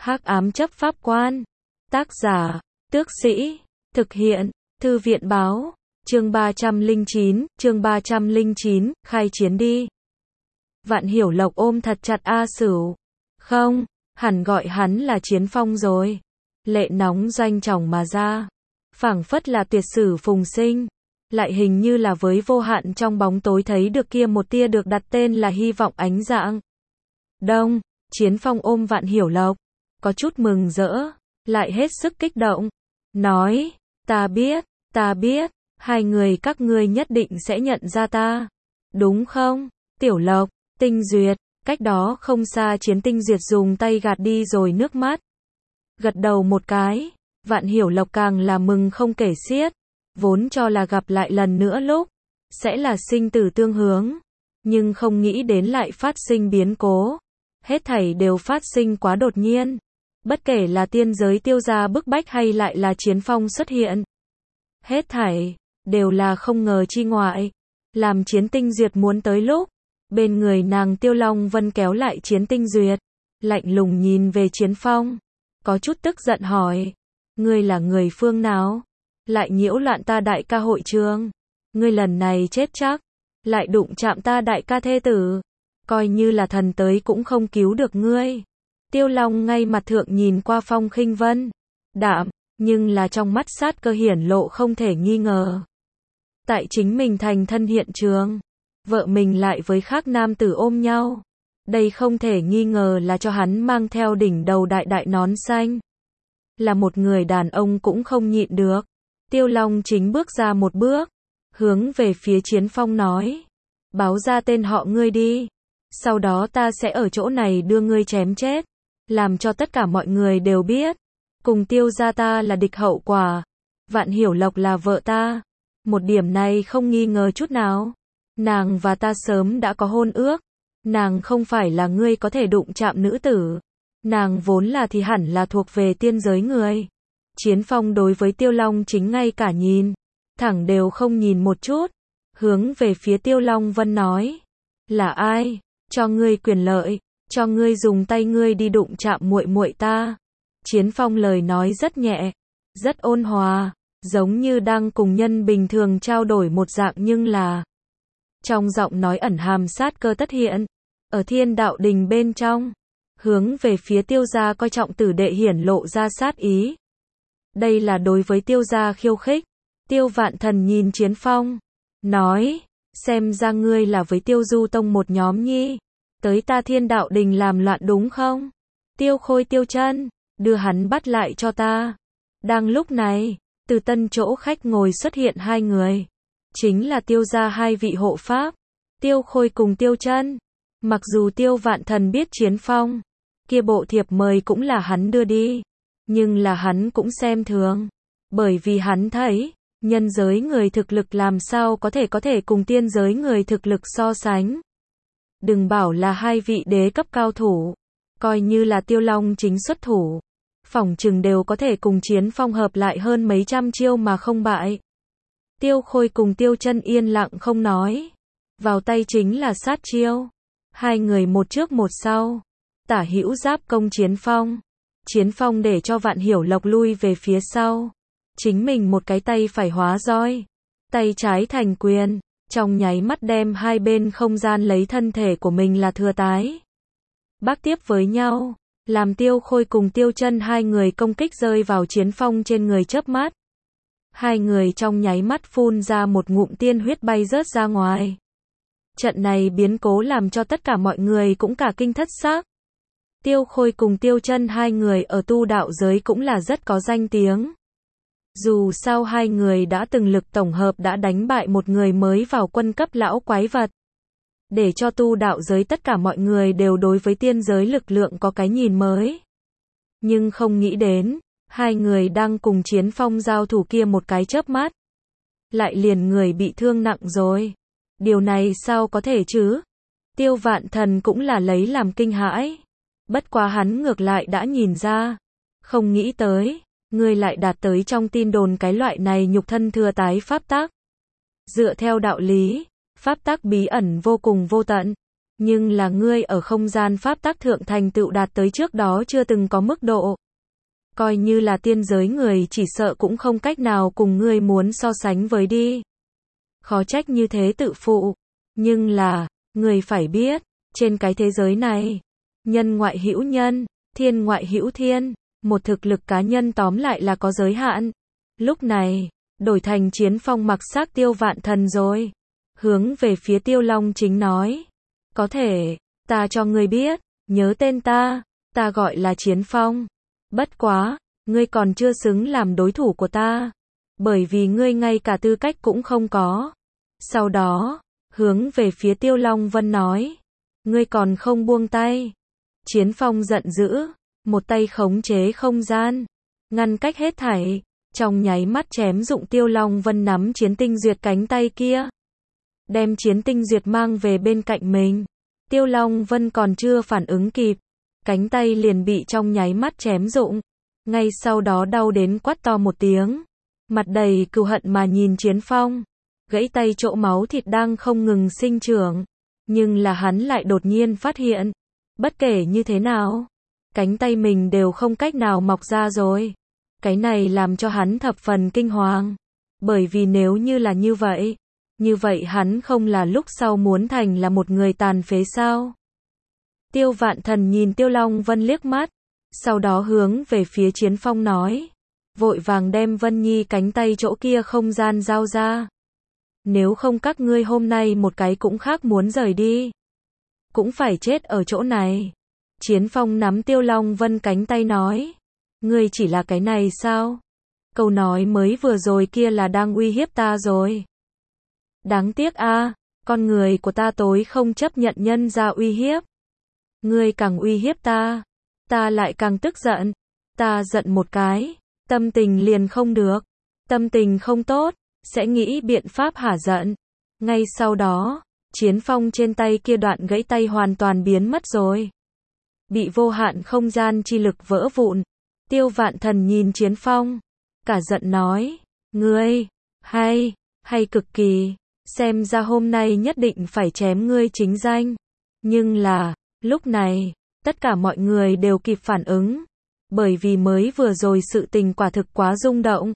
Hắc ám chấp pháp quan. Tác giả, Tước Sĩ. Thực hiện, Thư viện báo. Chương 309, khai chiến đi. Vạn Hiểu Lộc ôm thật chặt A Sửu. Không, hẳn gọi hắn là Chiến Phong rồi. Lệ nóng doanh tròng mà ra. Phảng phất là tuyệt sử phùng sinh. Lại hình như là với vô hạn trong bóng tối thấy được kia một tia được đặt tên là hy vọng ánh dạng. Đông, Chiến Phong ôm Vạn Hiểu Lộc. Có chút mừng rỡ, lại hết sức kích động. Nói, ta biết, hai người các ngươi nhất định sẽ nhận ra ta. Đúng không, Tiểu Lộc, Tinh Duyệt, cách đó không xa Chiến Tinh Duyệt dùng tay gạt đi rồi nước mắt. Gật đầu một cái, Vạn Hiểu Lộc càng là mừng không kể xiết. Vốn cho là gặp lại lần nữa lúc, sẽ là sinh tử tương hướng. Nhưng không nghĩ đến lại phát sinh biến cố. Hết thảy đều phát sinh quá đột nhiên. Bất kể là tiên giới Tiêu gia bức bách hay lại là Chiến Phong xuất hiện. Hết thảy, đều là không ngờ chi ngoại. Làm Chiến Tinh Duyệt muốn tới lúc, bên người nàng Tiêu Long Vân kéo lại Chiến Tinh Duyệt. Lạnh lùng nhìn về Chiến Phong. Có chút tức giận hỏi. Ngươi là người phương nào? Lại nhiễu loạn ta đại ca hội trường. Ngươi lần này chết chắc. Lại đụng chạm ta đại ca thê tử. Coi như là thần tới cũng không cứu được ngươi. Tiêu Long ngay mặt thượng nhìn qua Phong Khinh Vân. Đạm, nhưng là trong mắt sát cơ hiển lộ không thể nghi ngờ. Tại chính mình thành thân hiện trường. Vợ mình lại với khác nam tử ôm nhau. Đây không thể nghi ngờ là cho hắn mang theo đỉnh đầu đại đại nón xanh. Là một người đàn ông cũng không nhịn được. Tiêu Long chính bước ra một bước. Hướng về phía Chiến Phong nói. Báo ra tên họ ngươi đi. Sau đó ta sẽ ở chỗ này đưa ngươi chém chết. Làm cho tất cả mọi người đều biết. Cùng Tiêu gia ta là địch hậu quả. Vạn Hiểu Lộc là vợ ta. Một điểm này không nghi ngờ chút nào. Nàng và ta sớm đã có hôn ước. Nàng không phải là ngươi có thể đụng chạm nữ tử. Nàng vốn là thì hẳn là thuộc về tiên giới người. Chiến Phong đối với Tiêu Long chính ngay cả nhìn. Thẳng đều không nhìn một chút. Hướng về phía Tiêu Long Vân nói. Là ai? Cho ngươi quyền lợi. Cho ngươi dùng tay ngươi đi đụng chạm muội muội ta. Chiến Phong lời nói rất nhẹ. Rất ôn hòa. Giống như đang cùng nhân bình thường trao đổi một dạng nhưng là. Trong giọng nói ẩn hàm sát cơ tất hiện. Ở Thiên Đạo Đình bên trong. Hướng về phía Tiêu gia coi trọng tử đệ hiển lộ ra sát ý. Đây là đối với Tiêu gia khiêu khích. Tiêu Vạn Thần nhìn Chiến Phong. Nói. Xem ra ngươi là với Tiêu Du Tông một nhóm nhi. Tới ta Thiên Đạo Đình làm loạn đúng không? Tiêu Khôi Tiêu Chân. Đưa hắn bắt lại cho ta. Đang lúc này. Từ tân chỗ khách ngồi xuất hiện hai người. Chính là Tiêu gia hai vị hộ pháp. Tiêu Khôi cùng Tiêu Chân. Mặc dù Tiêu Vạn Thần biết Chiến Phong. Kia bộ thiệp mời cũng là hắn đưa đi. Nhưng là hắn cũng xem thường. Bởi vì hắn thấy. Nhân giới người thực lực làm sao có thể cùng tiên giới người thực lực so sánh. Đừng bảo là hai vị đế cấp cao thủ. Coi như là Tiêu Long chính xuất thủ. Phỏng chừng đều có thể cùng Chiến Phong hợp lại hơn mấy trăm chiêu mà không bại. Tiêu Khôi cùng Tiêu Chân yên lặng không nói. Vào tay chính là sát chiêu. Hai người một trước một sau. Tả hữu giáp công Chiến Phong. Chiến Phong để cho Vạn Hiểu Lộc lui về phía sau. Chính mình một cái tay phải hóa roi. Tay trái thành quyền. Trong nháy mắt đem hai bên không gian lấy thân thể của mình là thừa tái. Bác tiếp với nhau. Làm Tiêu Khôi cùng Tiêu Chân hai người công kích rơi vào Chiến Phong trên người chớp mắt. Hai người trong nháy mắt phun ra một ngụm tiên huyết bay rớt ra ngoài. Trận này biến cố làm cho tất cả mọi người cũng cả kinh thất xác. Tiêu Khôi cùng Tiêu Chân hai người ở tu đạo giới cũng là rất có danh tiếng. Dù sao hai người đã từng lực tổng hợp đã đánh bại một người mới vào quân cấp lão quái vật. Để cho tu đạo giới tất cả mọi người đều đối với tiên giới lực lượng có cái nhìn mới. Nhưng không nghĩ đến, hai người đang cùng Chiến Phong giao thủ kia một cái chớp mắt. Lại liền người bị thương nặng rồi. Điều này sao có thể chứ? Tiêu Vạn Thần cũng là lấy làm kinh hãi. Bất quá hắn ngược lại đã nhìn ra. Không nghĩ tới, ngươi lại đạt tới trong tin đồn cái loại này nhục thân thừa tái pháp tắc. Dựa theo đạo lý, pháp tắc bí ẩn vô cùng vô tận. Nhưng là ngươi ở không gian pháp tắc thượng thành tựu đạt tới trước đó chưa từng có mức độ. Coi như là tiên giới người chỉ sợ cũng không cách nào cùng ngươi muốn so sánh với đi. Khó trách như thế tự phụ. Nhưng là, người phải biết, trên cái thế giới này, nhân ngoại hữu nhân, thiên ngoại hữu thiên, một thực lực cá nhân tóm lại là có giới hạn. Lúc này, đổi thành Chiến Phong mặc xác Tiêu Vạn Thần rồi. Hướng về phía Tiêu Long Chính nói. Có thể, ta cho ngươi biết, nhớ tên ta gọi là Chiến Phong. Bất quá, ngươi còn chưa xứng làm đối thủ của ta. Bởi vì ngươi ngay cả tư cách cũng không có. Sau đó, hướng về phía Tiêu Long Vân nói. Ngươi còn không buông tay. Chiến Phong giận dữ, một tay khống chế không gian, ngăn cách hết thảy, trong nháy mắt chém dụng Tiêu Long Vân nắm Chiến Tinh Duyệt cánh tay kia. Đem Chiến Tinh Duyệt mang về bên cạnh mình. Tiêu Long Vân còn chưa phản ứng kịp, cánh tay liền bị trong nháy mắt chém dụng. Ngay sau đó đau đến quát to một tiếng, mặt đầy cừu hận mà nhìn Chiến Phong. Gãy tay chỗ máu thịt đang không ngừng sinh trưởng, nhưng là hắn lại đột nhiên phát hiện, bất kể như thế nào, cánh tay mình đều không cách nào mọc ra rồi. Cái này làm cho hắn thập phần kinh hoàng, bởi vì nếu như là như vậy hắn không là lúc sau muốn thành là một người tàn phế sao? Tiêu Vạn Thần nhìn Tiêu Long Vân liếc mắt, sau đó hướng về phía Chiến Phong nói, vội vàng đem Vân Nhi cánh tay chỗ kia không gian giao ra. Nếu không các ngươi hôm nay một cái cũng khác muốn rời đi, cũng phải chết ở chỗ này. Chiến Phong nắm Tiêu Long Vân cánh tay nói, ngươi chỉ là cái này sao? Câu nói mới vừa rồi kia là đang uy hiếp ta rồi. Đáng tiếc a, con người của ta tối không chấp nhận nhân ra uy hiếp. Ngươi càng uy hiếp ta lại càng tức giận. Ta giận một cái, tâm tình liền không được. Tâm tình không tốt, sẽ nghĩ biện pháp hả giận. Ngay sau đó, Chiến Phong trên tay kia đoạn gãy tay hoàn toàn biến mất rồi. Bị vô hạn không gian chi lực vỡ vụn. Tiêu Vạn Thần nhìn Chiến Phong, cả giận nói, ngươi, hay cực kỳ, xem ra hôm nay nhất định phải chém ngươi chính danh. Nhưng là, lúc này, tất cả mọi người đều kịp phản ứng, bởi vì mới vừa rồi sự tình quả thực quá rung động.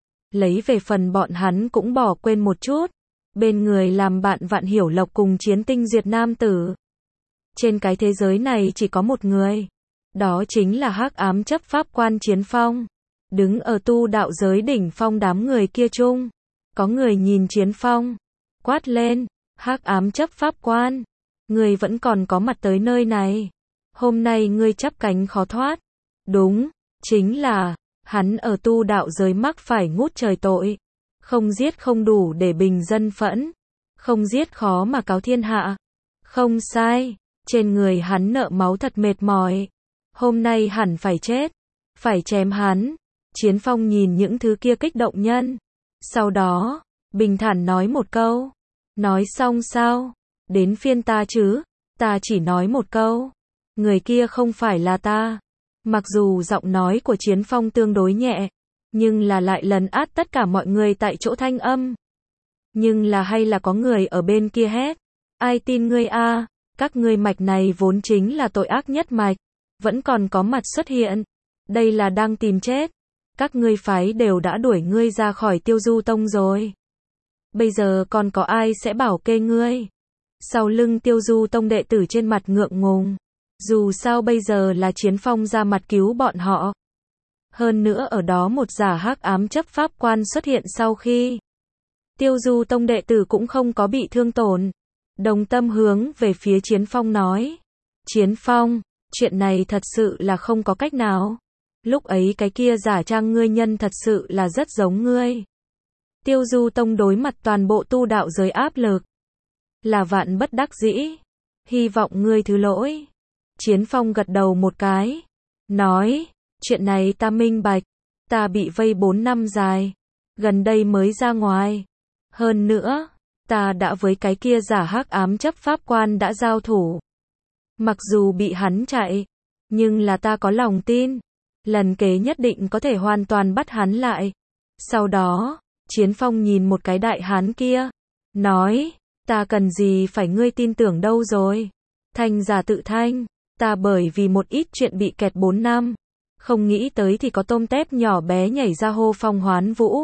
Lấy về phần bọn hắn cũng bỏ quên một chút, bên người làm bạn Vạn Hiểu Lộc cùng Chiến Tinh Duyệt nam tử. Trên cái thế giới này chỉ có một người, đó chính là hắc ám chấp pháp quan Chiến Phong. Đứng ở tu đạo giới đỉnh phong đám người kia chung, có người nhìn Chiến Phong, quát lên, hắc ám chấp pháp quan, ngươi vẫn còn có mặt tới nơi này. Hôm nay ngươi chắp cánh khó thoát. Đúng, chính là, hắn ở tu đạo giới mắc phải ngút trời tội. Không giết không đủ để bình dân phẫn, không giết khó mà cáo thiên hạ. Không sai, trên người hắn nợ máu thật mệt mỏi. Hôm nay hẳn phải chết, phải chém hắn. Chiến Phong nhìn những thứ kia kích động nhân. Sau đó, bình thản nói một câu. Nói xong sao? Đến phiên ta chứ, ta chỉ nói một câu. Người kia không phải là ta. Mặc dù giọng nói của Chiến Phong tương đối nhẹ, nhưng là lại lấn át tất cả mọi người tại chỗ thanh âm. Nhưng là hay là có người ở bên kia hét. Ai tin ngươi a? Các ngươi mạch này vốn chính là tội ác nhất mạch. Vẫn còn có mặt xuất hiện. Đây là đang tìm chết. Các ngươi phái đều đã đuổi ngươi ra khỏi Tiêu Du Tông rồi. Bây giờ còn có ai sẽ bảo kê ngươi? Sau lưng Tiêu Du Tông đệ tử trên mặt ngượng ngùng. Dù sao bây giờ là Chiến Phong ra mặt cứu bọn họ. Hơn nữa ở đó một giả hắc ám chấp pháp quan xuất hiện sau khi Tiêu Du Tông đệ tử cũng không có bị thương tổn. Đồng tâm hướng về phía Chiến Phong nói. Chiến Phong, chuyện này thật sự là không có cách nào. Lúc ấy cái kia giả trang ngươi nhân thật sự là rất giống ngươi. Tiêu Du Tông đối mặt toàn bộ tu đạo giới áp lực. Là vạn bất đắc dĩ. Hy vọng ngươi thứ lỗi. Chiến Phong gật đầu một cái. Nói, chuyện này ta minh bạch. Ta bị vây 4 năm dài. Gần đây mới ra ngoài. Hơn nữa, ta đã với cái kia giả hắc ám chấp pháp quan đã giao thủ. Mặc dù bị hắn chạy, nhưng là ta có lòng tin. Lần kế nhất định có thể hoàn toàn bắt hắn lại. Sau đó, Chiến Phong nhìn một cái đại hán kia. Nói, ta cần gì phải ngươi tin tưởng đâu rồi. Thanh giả tự thanh, ta bởi vì một ít chuyện bị kẹt 4 năm. Không nghĩ tới thì có tôm tép nhỏ bé nhảy ra hô phong hoán vũ.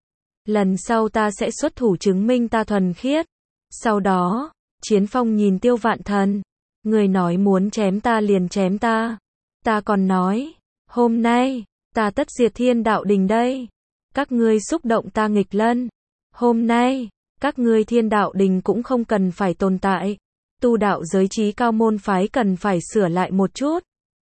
Lần sau ta sẽ xuất thủ chứng minh ta thuần khiết. Sau đó, Chiến Phong nhìn Tiêu Vạn Thần. Người nói muốn chém ta liền chém ta. Ta còn nói, hôm nay, ta tất diệt Thiên Đạo Đình đây. Các ngươi xúc động ta nghịch lân. Hôm nay, các ngươi Thiên Đạo Đình cũng không cần phải tồn tại. Tu đạo giới trí cao môn phái cần phải sửa lại một chút.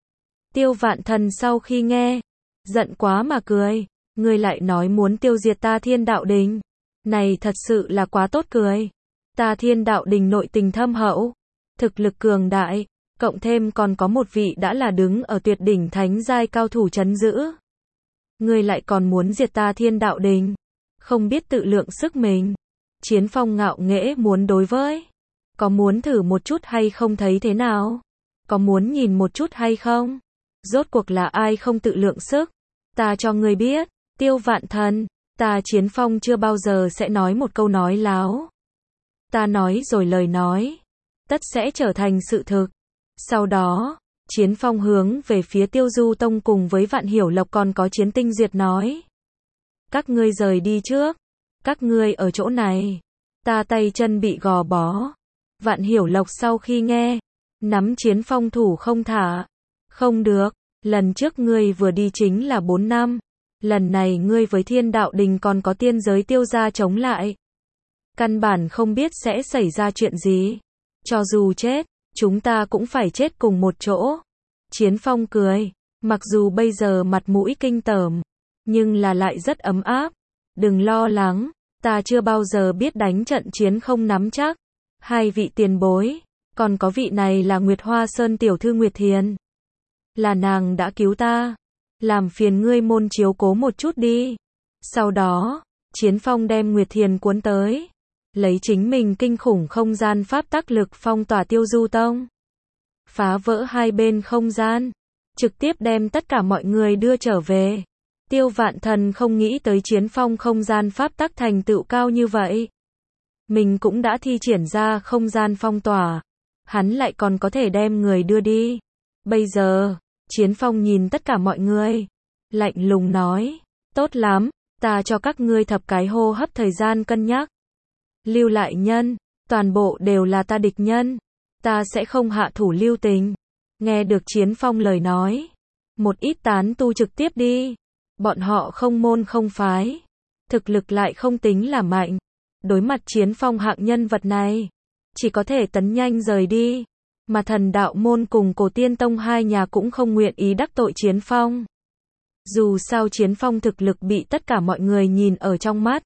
Tiêu Vạn Thần sau khi nghe, giận quá mà cười. Ngươi lại nói muốn tiêu diệt ta Thiên Đạo Đình. Này thật sự là quá tốt cười. Ta Thiên Đạo Đình nội tình thâm hậu, thực lực cường đại, cộng thêm còn có một vị đã là đứng ở tuyệt đỉnh thánh giai cao thủ trấn giữ. Ngươi lại còn muốn diệt ta Thiên Đạo Đình, không biết tự lượng sức mình. Chiến Phong ngạo nghễ muốn đối với. Có muốn thử một chút hay không thấy thế nào? Có muốn nhìn một chút hay không? Rốt cuộc là ai không tự lượng sức? Ta cho ngươi biết, Tiêu Vạn Thần, ta Chiến Phong chưa bao giờ sẽ nói một câu nói láo. Ta nói rồi lời nói, tất sẽ trở thành sự thực. Sau đó, Chiến Phong hướng về phía Tiêu Du Tông cùng với Vạn Hiểu Lộc còn có Chiến Tinh Duyệt nói. Các ngươi rời đi trước. Các ngươi ở chỗ này. Ta tay chân bị gò bó. Vạn Hiểu Lộc sau khi nghe, nắm Chiến Phong thủ không thả. Không được, lần trước ngươi vừa đi chính là 4 năm. Lần này ngươi với Thiên Đạo Đình còn có tiên giới Tiêu gia chống lại. Căn bản không biết sẽ xảy ra chuyện gì. Cho dù chết, chúng ta cũng phải chết cùng một chỗ. Chiến Phong cười, mặc dù bây giờ mặt mũi kinh tởm, nhưng là lại rất ấm áp. Đừng lo lắng, ta chưa bao giờ biết đánh trận chiến không nắm chắc. Hai vị tiền bối, còn có vị này là Nguyệt Hoa Sơn tiểu thư Nguyệt Thiền. Là nàng đã cứu ta. Làm phiền ngươi môn chiếu cố một chút đi. Sau đó, Chiến Phong đem Nguyệt Thiền cuốn tới. Lấy chính mình kinh khủng không gian pháp tắc lực phong tỏa Tiêu Du Tông. Phá vỡ hai bên không gian. Trực tiếp đem tất cả mọi người đưa trở về. Tiêu Vạn Thần không nghĩ tới Chiến Phong không gian pháp tắc thành tựu cao như vậy. Mình cũng đã thi triển ra không gian phong tỏa. Hắn lại còn có thể đem người đưa đi. Bây giờ, Chiến Phong nhìn tất cả mọi người. Lạnh lùng nói. Tốt lắm, ta cho các ngươi thập cái hô hấp thời gian cân nhắc. Lưu lại nhân, toàn bộ đều là ta địch nhân. Ta sẽ không hạ thủ lưu tình. Nghe được Chiến Phong lời nói. Một ít tán tu trực tiếp đi. Bọn họ không môn không phái. Thực lực lại không tính là mạnh. Đối mặt Chiến Phong hạng nhân vật này. Chỉ có thể tấn nhanh rời đi. Mà Thần Đạo Môn cùng Cổ Tiên Tông hai nhà cũng không nguyện ý đắc tội Chiến Phong. Dù sao Chiến Phong thực lực bị tất cả mọi người nhìn ở trong mắt.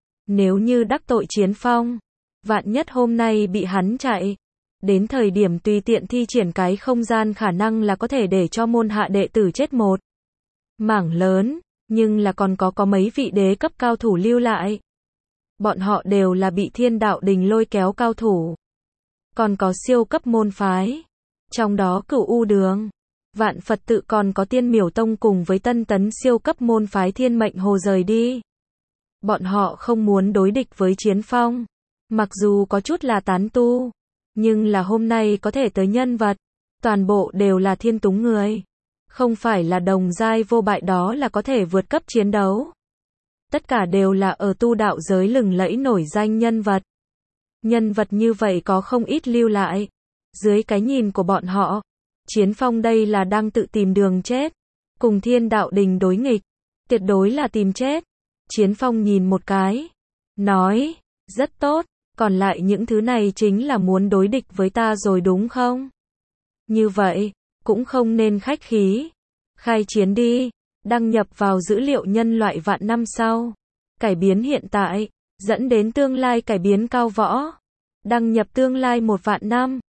Nếu như đắc tội Chiến Phong, vạn nhất hôm nay bị hắn chạy, đến thời điểm tùy tiện thi triển cái không gian khả năng là có thể để cho môn hạ đệ tử chết một mảng lớn, nhưng là còn có mấy vị đế cấp cao thủ lưu lại. Bọn họ đều là bị Thiên Đạo Đình lôi kéo cao thủ. Còn có siêu cấp môn phái, trong đó Cửu U Đường, Vạn Phật Tự còn có Tiên Miểu Tông cùng với Tân Tấn siêu cấp môn phái Thiên Mệnh Hồ rời đi. Bọn họ không muốn đối địch với Chiến Phong. Mặc dù có chút là tán tu, nhưng là hôm nay có thể tới nhân vật, toàn bộ đều là thiên túng người. Không phải là đồng giai vô bại đó là có thể vượt cấp chiến đấu. Tất cả đều là ở tu đạo giới lừng lẫy nổi danh nhân vật. Nhân vật như vậy có không ít lưu lại. Dưới cái nhìn của bọn họ, Chiến Phong đây là đang tự tìm đường chết. Cùng Thiên Đạo Đình đối nghịch, tuyệt đối là tìm chết. Chiến Phong nhìn một cái, nói, rất tốt, còn lại những thứ này chính là muốn đối địch với ta rồi đúng không? Như vậy, cũng không nên khách khí. Khai chiến đi, đăng nhập vào dữ liệu nhân loại vạn năm sau. Cải biến hiện tại, dẫn đến tương lai cải biến cao võ. Đăng nhập tương lai 1 vạn năm.